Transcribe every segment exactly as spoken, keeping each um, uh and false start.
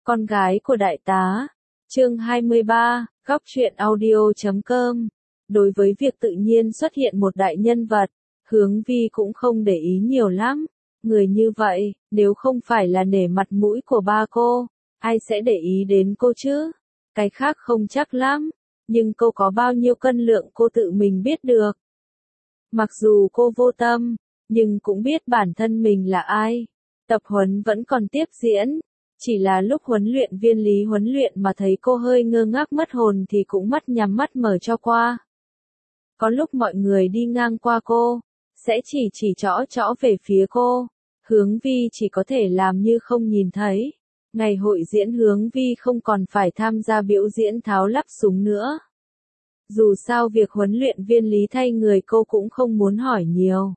Con gái của đại tá. Chương hai mươi ba, góc truyện audio chấm com. Đối với việc tự nhiên xuất hiện một đại nhân vật, Hướng Vi cũng không để ý nhiều lắm. Người như vậy, nếu không phải là nể mặt mũi của ba cô, ai sẽ để ý đến cô chứ? Cái khác không chắc lắm, nhưng cô có bao nhiêu cân lượng cô tự mình biết được. Mặc dù cô vô tâm, nhưng cũng biết bản thân mình là ai. Tập huấn vẫn còn tiếp diễn. Chỉ là lúc huấn luyện viên Lý huấn luyện mà thấy cô hơi ngơ ngác mất hồn thì cũng mắt nhắm mắt mở cho qua. Có lúc mọi người đi ngang qua cô, sẽ chỉ chỉ trỏ trỏ về phía cô. Hướng Vi chỉ có thể làm như không nhìn thấy. Ngày hội diễn Hướng Vi không còn phải tham gia biểu diễn tháo lắp súng nữa. Dù sao việc huấn luyện viên Lý thay người cô cũng không muốn hỏi nhiều.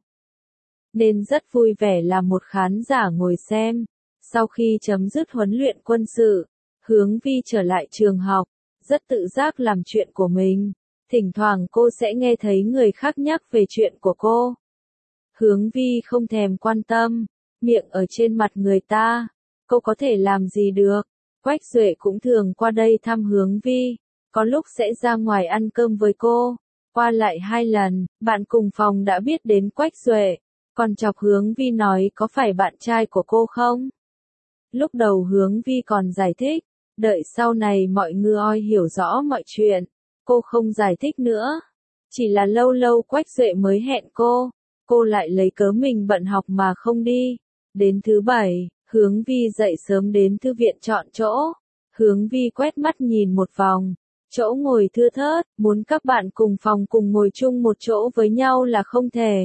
Nên rất vui vẻ làm một khán giả ngồi xem. Sau khi chấm dứt huấn luyện quân sự, Hướng Vi trở lại trường học, rất tự giác làm chuyện của mình. Thỉnh thoảng cô sẽ nghe thấy người khác nhắc về chuyện của cô. Hướng Vi không thèm quan tâm, miệng ở trên mặt người ta, cô có thể làm gì được. Quách Duệ cũng thường qua đây thăm Hướng Vi, có lúc sẽ ra ngoài ăn cơm với cô. Qua lại hai lần, bạn cùng phòng đã biết đến Quách Duệ, còn chọc Hướng Vi nói có phải bạn trai của cô không? Lúc đầu Hướng Vi còn giải thích, đợi sau này mọi người hiểu rõ mọi chuyện, cô không giải thích nữa. Chỉ là lâu lâu Quách Duệ mới hẹn cô, cô lại lấy cớ mình bận học mà không đi. Đến thứ bảy, Hướng Vi dậy sớm đến thư viện chọn chỗ. Hướng Vi quét mắt nhìn một vòng, chỗ ngồi thưa thớt, muốn các bạn cùng phòng cùng ngồi chung một chỗ với nhau là không thể.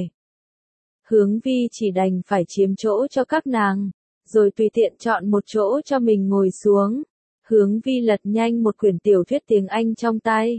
Hướng Vi chỉ đành phải chiếm chỗ cho các nàng, rồi tùy tiện chọn một chỗ cho mình ngồi xuống. Hướng Vi lật nhanh một quyển tiểu thuyết tiếng Anh trong tay.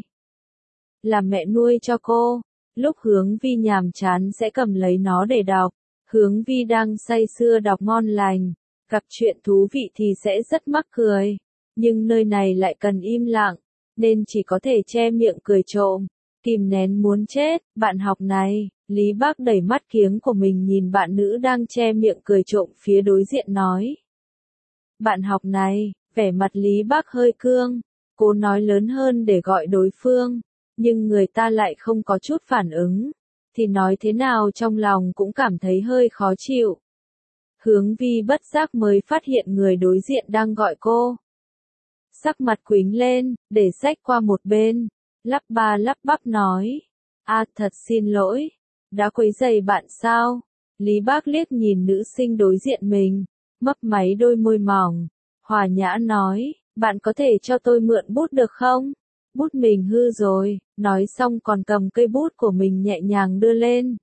Là mẹ nuôi cho cô, lúc Hướng Vi nhàm chán sẽ cầm lấy nó để đọc. Hướng Vi đang say sưa đọc ngon lành, gặp chuyện thú vị thì sẽ rất mắc cười, nhưng nơi này lại cần im lặng, nên chỉ có thể che miệng cười trộm, kìm nén muốn chết. Bạn học này, Lý Bác đẩy mắt kiếng của mình nhìn bạn nữ đang che miệng cười trộm phía đối diện nói. Bạn học này, vẻ mặt Lý Bác hơi cương, cố nói lớn hơn để gọi đối phương, nhưng người ta lại không có chút phản ứng, thì nói thế nào trong lòng cũng cảm thấy hơi khó chịu. Hướng Vi bất giác mới phát hiện người đối diện đang gọi cô. Sắc mặt quĩnh lên, để xách qua một bên, lắp ba lắp bắp nói. À thật xin lỗi, đã quấy rầy bạn sao? Lý Bác liếc nhìn nữ sinh đối diện mình, mấp máy đôi môi mỏng, hòa nhã nói, bạn có thể cho tôi mượn bút được không? Bút mình hư rồi, nói xong còn cầm cây bút của mình nhẹ nhàng đưa lên.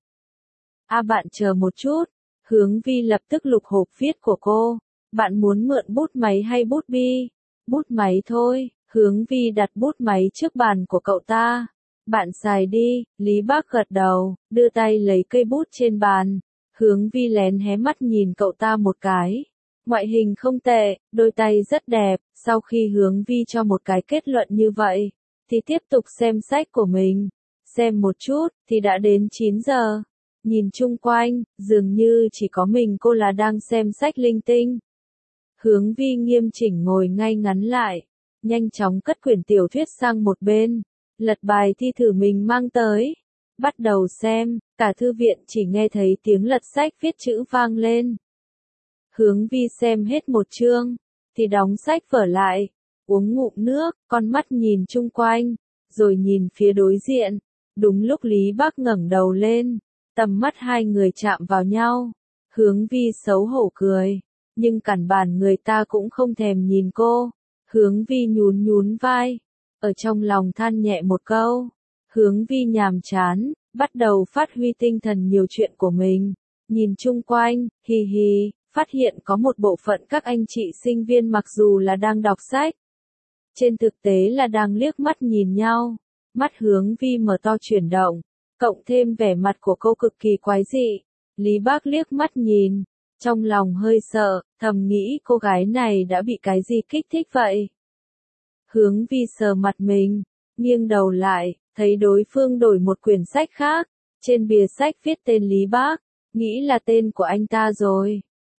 À bạn chờ một chút, Hướng Vi lập tức lục hộp viết của cô, bạn muốn mượn bút máy hay bút bi? Bút máy thôi. Hướng Vi đặt bút máy trước bàn của cậu ta. Bạn xài đi. Lý Bác gật đầu, đưa tay lấy cây bút trên bàn. Hướng Vi lén hé mắt nhìn cậu ta một cái. Ngoại hình không tệ, đôi tay rất đẹp. Sau khi Hướng Vi cho một cái kết luận như vậy, thì tiếp tục xem sách của mình. Xem một chút, thì đã đến chín giờ. Nhìn chung quanh, dường như chỉ có mình cô là đang xem sách linh tinh. Hướng Vi nghiêm chỉnh ngồi ngay ngắn lại, nhanh chóng cất quyển tiểu thuyết sang một bên, lật bài thi thử mình mang tới. Bắt đầu xem, cả thư viện chỉ nghe thấy tiếng lật sách viết chữ vang lên. Hướng Vi xem hết một chương, thì đóng sách vở lại, uống ngụm nước, con mắt nhìn chung quanh, rồi nhìn phía đối diện. Đúng lúc Lý Bác ngẩng đầu lên, tầm mắt hai người chạm vào nhau. Hướng Vi xấu hổ cười, nhưng cản bản người ta cũng không thèm nhìn cô. Hướng Vi nhún nhún vai, ở trong lòng than nhẹ một câu. Hướng Vi nhàm chán, bắt đầu phát huy tinh thần nhiều chuyện của mình. Nhìn chung quanh, hì hì, phát hiện có một bộ phận các anh chị sinh viên mặc dù là đang đọc sách, trên thực tế là đang liếc mắt nhìn nhau. Mắt Hướng Vi mở to chuyển động, cộng thêm vẻ mặt của cô cực kỳ quái dị. Lý Bác liếc mắt nhìn, trong lòng hơi sợ, thầm nghĩ cô gái này đã bị cái gì kích thích vậy. Hướng Vi sờ mặt mình, nghiêng đầu lại, thấy đối phương đổi một quyển sách khác, trên bìa sách viết tên Lý Bác, nghĩ là tên của anh ta rồi.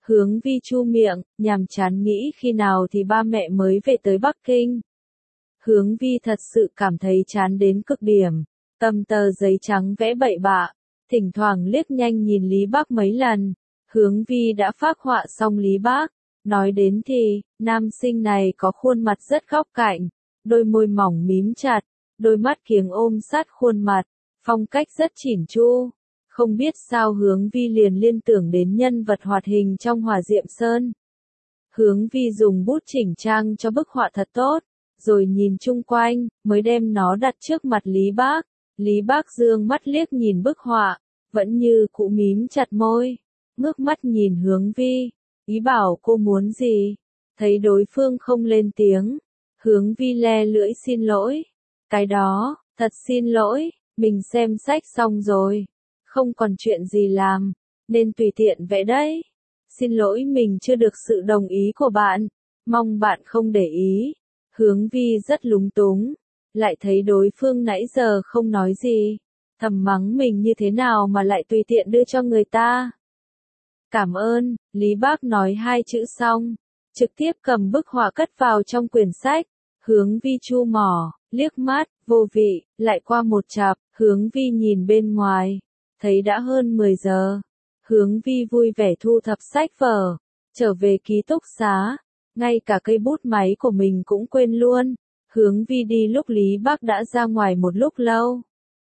Hướng Vi chu miệng, nhàm chán nghĩ khi nào thì ba mẹ mới về tới Bắc Kinh. Hướng Vi thật sự cảm thấy chán đến cực điểm, cầm tờ giấy trắng vẽ bậy bạ, thỉnh thoảng liếc nhanh nhìn Lý Bác mấy lần. Hướng Vi đã phác họa xong Lý Bác, nói đến thì, nam sinh này có khuôn mặt rất góc cạnh, đôi môi mỏng mím chặt, đôi mắt kiếng ôm sát khuôn mặt, phong cách rất chỉn chu. Không biết sao Hướng Vi liền liên tưởng đến nhân vật hoạt hình trong Hỏa Diệm Sơn. Hướng Vi dùng bút chỉnh trang cho bức họa thật tốt, rồi nhìn chung quanh, mới đem nó đặt trước mặt Lý Bác. Lý Bác dương mắt liếc nhìn bức họa, vẫn như cũ mím chặt môi, ngước mắt nhìn Hướng Vi, ý bảo cô muốn gì. Thấy đối phương không lên tiếng, Hướng Vi le lưỡi xin lỗi. Cái đó, thật xin lỗi, mình xem sách xong rồi, không còn chuyện gì làm, nên tùy tiện vẽ đấy. Xin lỗi mình chưa được sự đồng ý của bạn, mong bạn không để ý. Hướng Vi rất lúng túng, lại thấy đối phương nãy giờ không nói gì, thầm mắng mình như thế nào mà lại tùy tiện đưa cho người ta. Cảm ơn, Lý Bác nói hai chữ xong, trực tiếp cầm bức họa cất vào trong quyển sách. Hướng Vi chu mỏ, liếc mắt, vô vị, lại qua một chặp. Hướng Vi nhìn bên ngoài, thấy đã hơn mười giờ. Hướng Vi vui vẻ thu thập sách vở, trở về ký túc xá, ngay cả cây bút máy của mình cũng quên luôn. Hướng Vi đi lúc Lý Bác đã ra ngoài một lúc lâu.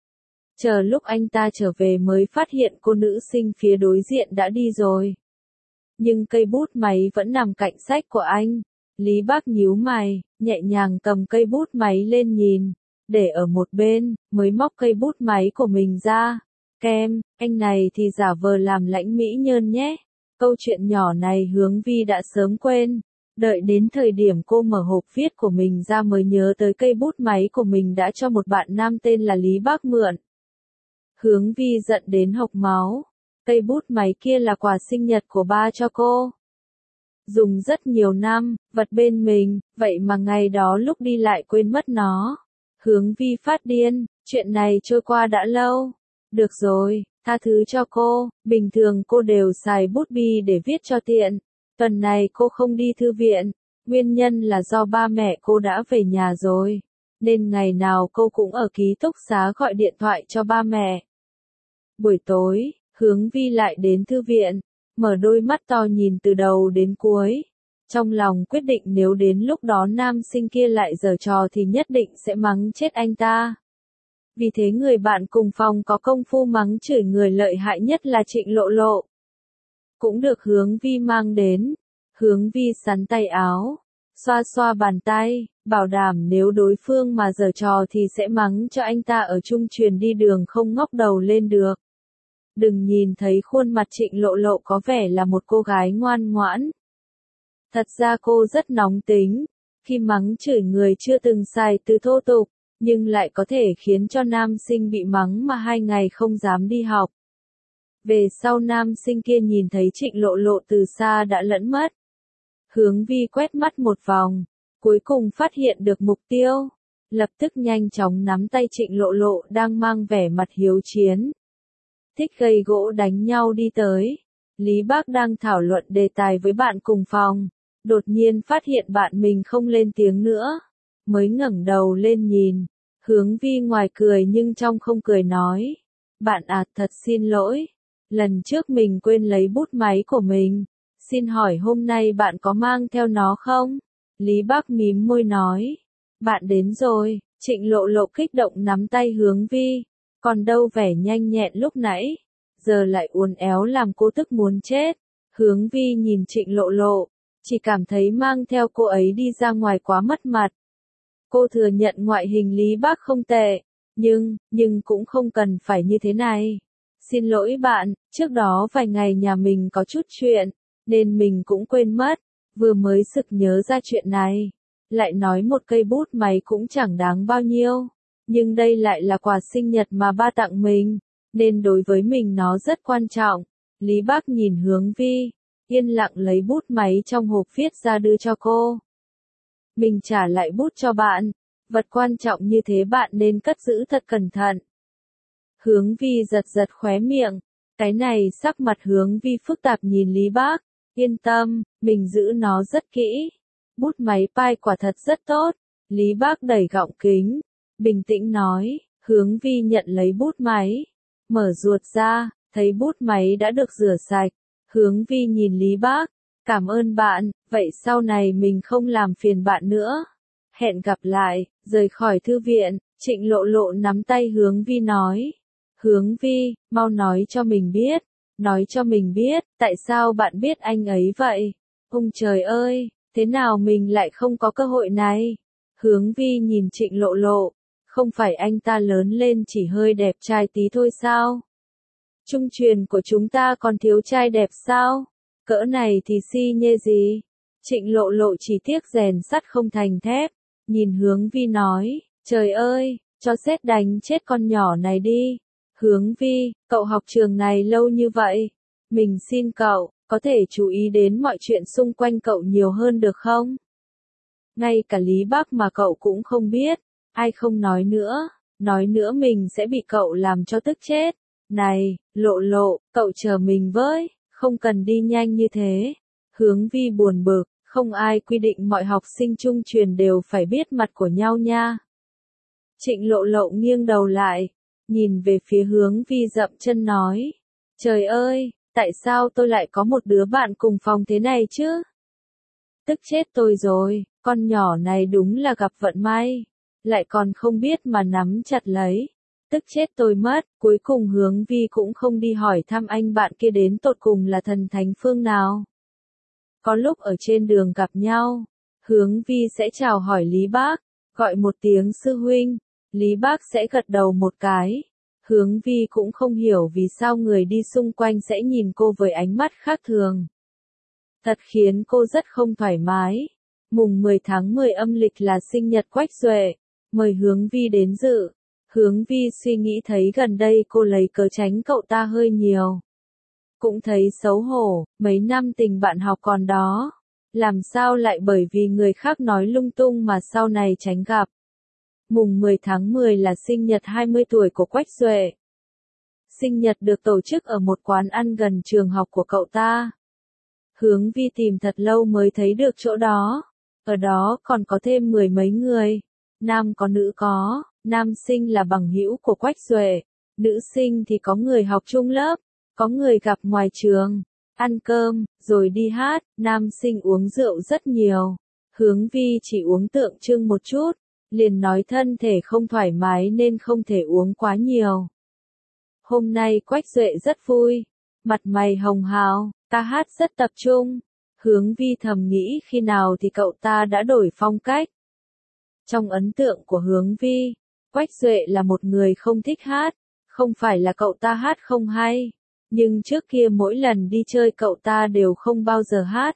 Chờ lúc anh ta trở về mới phát hiện cô nữ sinh phía đối diện đã đi rồi. Nhưng cây bút máy vẫn nằm cạnh sách của anh. Lý Bác nhíu mày, nhẹ nhàng cầm cây bút máy lên nhìn, để ở một bên, mới móc cây bút máy của mình ra. Kem, anh này thì giả vờ làm lãnh mỹ nhân nhé. Câu chuyện nhỏ này Hướng Vi đã sớm quên. Đợi đến thời điểm cô mở hộp viết của mình ra mới nhớ tới cây bút máy của mình đã cho một bạn nam tên là Lý Bác mượn. Hướng Vi giận đến hộc máu. Cây bút máy kia là quà sinh nhật của ba cho cô. Dùng rất nhiều năm, vật bên mình, vậy mà ngày đó lúc đi lại quên mất nó. Hướng Vi phát điên, chuyện này trôi qua đã lâu. Được rồi, tha thứ cho cô, bình thường cô đều xài bút bi để viết cho tiện. Tuần này cô không đi thư viện, nguyên nhân là do ba mẹ cô đã về nhà rồi, nên ngày nào cô cũng ở ký túc xá gọi điện thoại cho ba mẹ. Buổi tối, Hướng Vi lại đến thư viện, mở đôi mắt to nhìn từ đầu đến cuối. Trong lòng quyết định nếu đến lúc đó nam sinh kia lại giở trò thì nhất định sẽ mắng chết anh ta. Vì thế người bạn cùng phòng có công phu mắng chửi người lợi hại nhất là Trịnh Lộ Lộ. Cũng được Hướng Vi mang đến. Hướng Vi sắn tay áo, xoa xoa bàn tay, bảo đảm nếu đối phương mà giở trò thì sẽ mắng cho anh ta ở chung truyền đi đường không ngóc đầu lên được. Đừng nhìn thấy khuôn mặt Trịnh Lộ Lộ có vẻ là một cô gái ngoan ngoãn. Thật ra cô rất nóng tính, khi mắng chửi người chưa từng xài từ thô tục, nhưng lại có thể khiến cho nam sinh bị mắng mà hai ngày không dám đi học. Về sau nam sinh kia nhìn thấy Trịnh Lộ Lộ từ xa đã lẫn mất. Hướng Vi quét mắt một vòng, cuối cùng phát hiện được mục tiêu, lập tức nhanh chóng nắm tay Trịnh Lộ Lộ đang mang vẻ mặt hiếu chiến. Thích gây gỗ đánh nhau đi tới. Lý Bác đang thảo luận đề tài với bạn cùng phòng, đột nhiên phát hiện bạn mình không lên tiếng nữa, mới ngẩng đầu lên nhìn. Hướng Vi ngoài cười nhưng trong không cười nói, bạn à, thật xin lỗi, lần trước mình quên lấy bút máy của mình, xin hỏi hôm nay bạn có mang theo nó không? Lý Bác mím môi nói, bạn đến rồi. Trịnh Lộ Lộ kích động nắm tay Hướng Vi, còn đâu vẻ nhanh nhẹn lúc nãy, giờ lại uốn éo làm cô tức muốn chết. Hướng Vi nhìn Trịnh Lộ Lộ, chỉ cảm thấy mang theo cô ấy đi ra ngoài quá mất mặt. Cô thừa nhận ngoại hình Lý Bác không tệ, nhưng, nhưng cũng không cần phải như thế này. Xin lỗi bạn, trước đó vài ngày nhà mình có chút chuyện, nên mình cũng quên mất, vừa mới sực nhớ ra chuyện này. Lại nói một cây bút máy cũng chẳng đáng bao nhiêu, nhưng đây lại là quà sinh nhật mà ba tặng mình, nên đối với mình nó rất quan trọng. Lý Bác nhìn Hướng Vi, yên lặng lấy bút máy trong hộp viết ra đưa cho cô. Mình trả lại bút cho bạn, vật quan trọng như thế bạn nên cất giữ thật cẩn thận. Hướng Vi giật giật khóe miệng, cái này sắc mặt Hướng Vi phức tạp nhìn Lý Bác, Yên tâm, mình giữ nó rất kỹ. Bút máy pai quả thật rất tốt. Lý Bác đẩy gọng kính, bình tĩnh nói, Hướng Vi nhận lấy bút máy. Mở ruột ra, thấy bút máy đã được rửa sạch. Hướng Vi nhìn Lý Bác, cảm ơn bạn, vậy sau này mình không làm phiền bạn nữa. Hẹn gặp lại, rời khỏi thư viện, Trịnh Lộ Lộ nắm tay Hướng Vi nói. Hướng Vi, mau nói cho mình biết, nói cho mình biết, tại sao bạn biết anh ấy vậy? Ôi trời ơi, thế nào mình lại không có cơ hội này? Hướng Vi nhìn Trịnh Lộ Lộ, không phải anh ta lớn lên chỉ hơi đẹp trai tí thôi sao? Trung truyền của chúng ta còn thiếu trai đẹp sao? Cỡ này thì si nhê gì? Trịnh Lộ Lộ chỉ tiếc rèn sắt không thành thép, nhìn Hướng Vi nói, trời ơi, cho sét đánh chết con nhỏ này đi. Hướng Vi, cậu học trường này lâu như vậy, mình xin cậu, có thể chú ý đến mọi chuyện xung quanh cậu nhiều hơn được không? Ngay cả Lý Bác mà cậu cũng không biết, ai không nói nữa, nói nữa mình sẽ bị cậu làm cho tức chết. Này, Lộ Lộ, cậu chờ mình với, không cần đi nhanh như thế. Hướng Vi buồn bực, không ai quy định mọi học sinh trung truyền đều phải biết mặt của nhau nha. Trịnh Lộ Lộ nghiêng đầu lại, nhìn về phía Hướng Vi dậm chân nói, trời ơi, tại sao tôi lại có một đứa bạn cùng phòng thế này chứ? Tức chết tôi rồi, con nhỏ này đúng là gặp vận may, lại còn không biết mà nắm chặt lấy. Tức chết tôi mất, cuối cùng Hướng Vi cũng không đi hỏi thăm anh bạn kia đến tột cùng là thần thánh phương nào. Có lúc ở trên đường gặp nhau, Hướng Vi sẽ chào hỏi Lý Bác, gọi một tiếng sư huynh, Lý Bác sẽ gật đầu một cái. Hướng Vi cũng không hiểu vì sao người đi xung quanh sẽ nhìn cô với ánh mắt khác thường. Thật khiến cô rất không thoải mái. Mùng mười tháng mười âm lịch là sinh nhật Quách Duệ, mời Hướng Vi đến dự. Hướng Vi suy nghĩ thấy gần đây cô lấy cớ tránh cậu ta hơi nhiều. Cũng thấy xấu hổ, mấy năm tình bạn học còn đó. Làm sao lại bởi vì người khác nói lung tung mà sau này tránh gặp. Mùng mười tháng mười là sinh nhật hai mươi tuổi của Quách Duệ. Sinh nhật được tổ chức ở một quán ăn gần trường học của cậu ta. Hướng Vi tìm thật lâu mới thấy được chỗ đó. Ở đó còn có thêm mười mấy người. Nam có nữ có, nam sinh là bằng hữu của Quách Duệ. Nữ sinh thì có người học chung lớp, có người gặp ngoài trường. Ăn cơm, rồi đi hát, nam sinh uống rượu rất nhiều. Hướng Vi chỉ uống tượng trưng một chút, liền nói thân thể không thoải mái nên không thể uống quá nhiều. Hôm nay Quách Duệ rất vui, mặt mày hồng hào, ta hát rất tập trung. Hướng Vi thầm nghĩ khi nào thì cậu ta đã đổi phong cách. Trong ấn tượng của Hướng Vi, Quách Duệ là một người không thích hát, không phải là cậu ta hát không hay, nhưng trước kia mỗi lần đi chơi cậu ta đều không bao giờ hát.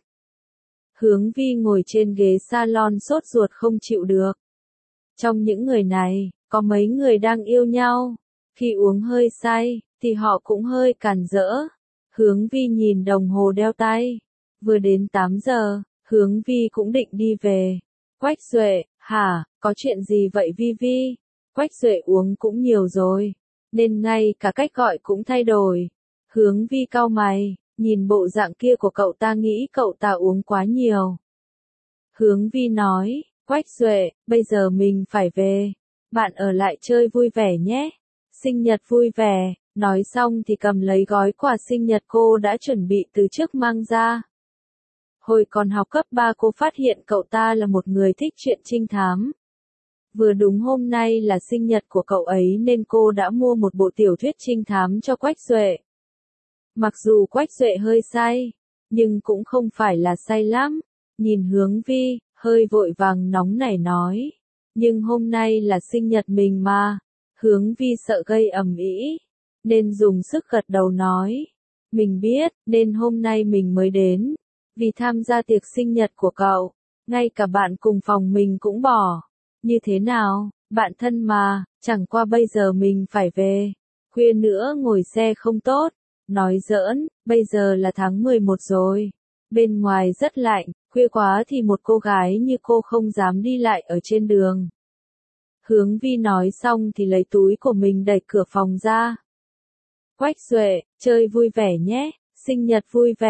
Hướng Vi ngồi trên ghế salon sốt ruột không chịu được. Trong những người này, có mấy người đang yêu nhau, khi uống hơi say, thì họ cũng hơi càn rỡ. Hướng Vi nhìn đồng hồ đeo tay, vừa đến tám giờ, Hướng Vi cũng định đi về. Quách Duệ, hả, có chuyện gì vậy Vi Vi? Quách Duệ uống cũng nhiều rồi, nên ngay cả cách gọi cũng thay đổi. Hướng Vi cau mày, nhìn bộ dạng kia của cậu ta nghĩ cậu ta uống quá nhiều. Hướng Vi nói, Quách Duệ, bây giờ mình phải về. Bạn ở lại chơi vui vẻ nhé. Sinh nhật vui vẻ. Nói xong thì cầm lấy gói quà sinh nhật cô đã chuẩn bị từ trước mang ra. Hồi còn học cấp ba cô phát hiện cậu ta là một người thích chuyện trinh thám. Vừa đúng hôm nay là sinh nhật của cậu ấy nên cô đã mua một bộ tiểu thuyết trinh thám cho Quách Duệ. Mặc dù Quách Duệ hơi say, nhưng cũng không phải là say lắm. Nhìn Hướng Vi, hơi vội vàng nóng nảy nói. Nhưng hôm nay là sinh nhật mình mà. Hướng Vi sợ gây ầm ĩ, nên dùng sức gật đầu nói. Mình biết, nên hôm nay mình mới đến. Vì tham gia tiệc sinh nhật của cậu, ngay cả bạn cùng phòng mình cũng bỏ. Như thế nào, bạn thân mà, chẳng qua bây giờ mình phải về. Khuya nữa ngồi xe không tốt. Nói giỡn, bây giờ là tháng mười một rồi. Bên ngoài rất lạnh, khuya quá thì một cô gái như cô không dám đi lại ở trên đường. Hướng Vi nói xong thì lấy túi của mình đẩy cửa phòng ra. Quách Duệ, chơi vui vẻ nhé, sinh nhật vui vẻ,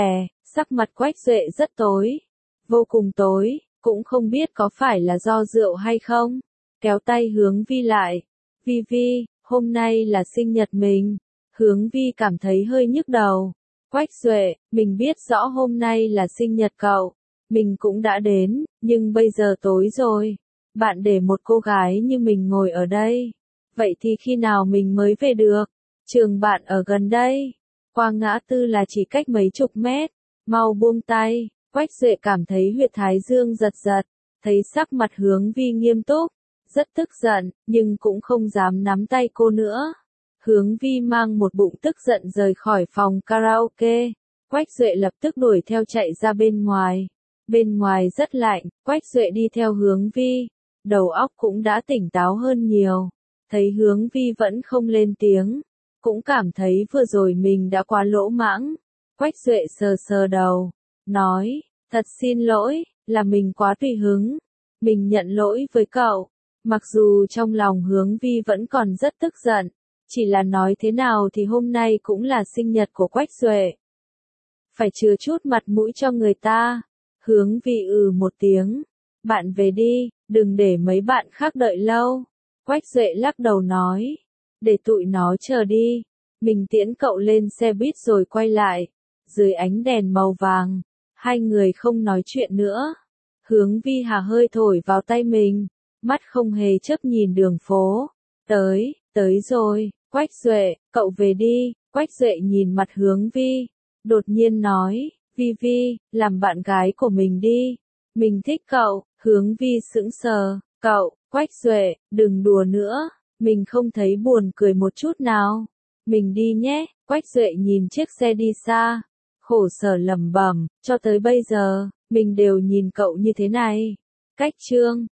Sắc mặt Quách Duệ rất tối, vô cùng tối, cũng không biết có phải là do rượu hay không. Kéo tay Hướng Vi lại. Vi Vi, hôm nay là sinh nhật mình. Hướng Vi cảm thấy hơi nhức đầu. Quách Duệ, mình biết rõ hôm nay là sinh nhật cậu. Mình cũng đã đến, nhưng bây giờ tối rồi. Bạn để một cô gái như mình ngồi ở đây. Vậy thì khi nào mình mới về được? Trường bạn ở gần đây. Qua ngã tư là chỉ cách mấy chục mét. Mau buông tay. Quách Duệ cảm thấy huyệt thái dương giật giật. Thấy sắc mặt Hướng Vi nghiêm túc. Rất tức giận, nhưng cũng không dám nắm tay cô nữa. Hướng Vi mang một bụng tức giận rời khỏi phòng karaoke. Quách Duệ lập tức đuổi theo chạy ra bên ngoài. Bên ngoài rất lạnh, Quách Duệ đi theo Hướng Vi. Đầu óc cũng đã tỉnh táo hơn nhiều. Thấy Hướng Vi vẫn không lên tiếng. Cũng cảm thấy vừa rồi mình đã quá lỗ mãng. Quách Duệ sờ sờ đầu. Nói, thật xin lỗi, là mình quá tùy hứng. Mình nhận lỗi với cậu. Mặc dù trong lòng Hướng Vi vẫn còn rất tức giận. Chỉ là nói thế nào thì hôm nay cũng là sinh nhật của Quách Duệ. Phải chừa chút mặt mũi cho người ta. Hướng Vi ừ một tiếng. Bạn về đi, đừng để mấy bạn khác đợi lâu. Quách Duệ lắc đầu nói. Để tụi nó chờ đi. Mình tiễn cậu lên xe buýt rồi quay lại. Dưới ánh đèn màu vàng. Hai người không nói chuyện nữa. Hướng Vi hà hơi thổi vào tay mình. Mắt không hề chớp nhìn đường phố. Tới, tới rồi. Quách Duệ, cậu về đi. Quách Duệ nhìn mặt Hướng Vi. Đột nhiên nói. Vi Vi, làm bạn gái của mình đi. Mình thích cậu. Hướng Vi sững sờ. Cậu, Quách Duệ, đừng đùa nữa. Mình không thấy buồn cười một chút nào. Mình đi nhé. Quách Duệ nhìn chiếc xe đi xa. Khổ sở lẩm bẩm, cho tới bây giờ, mình đều nhìn cậu như thế này. Cách chương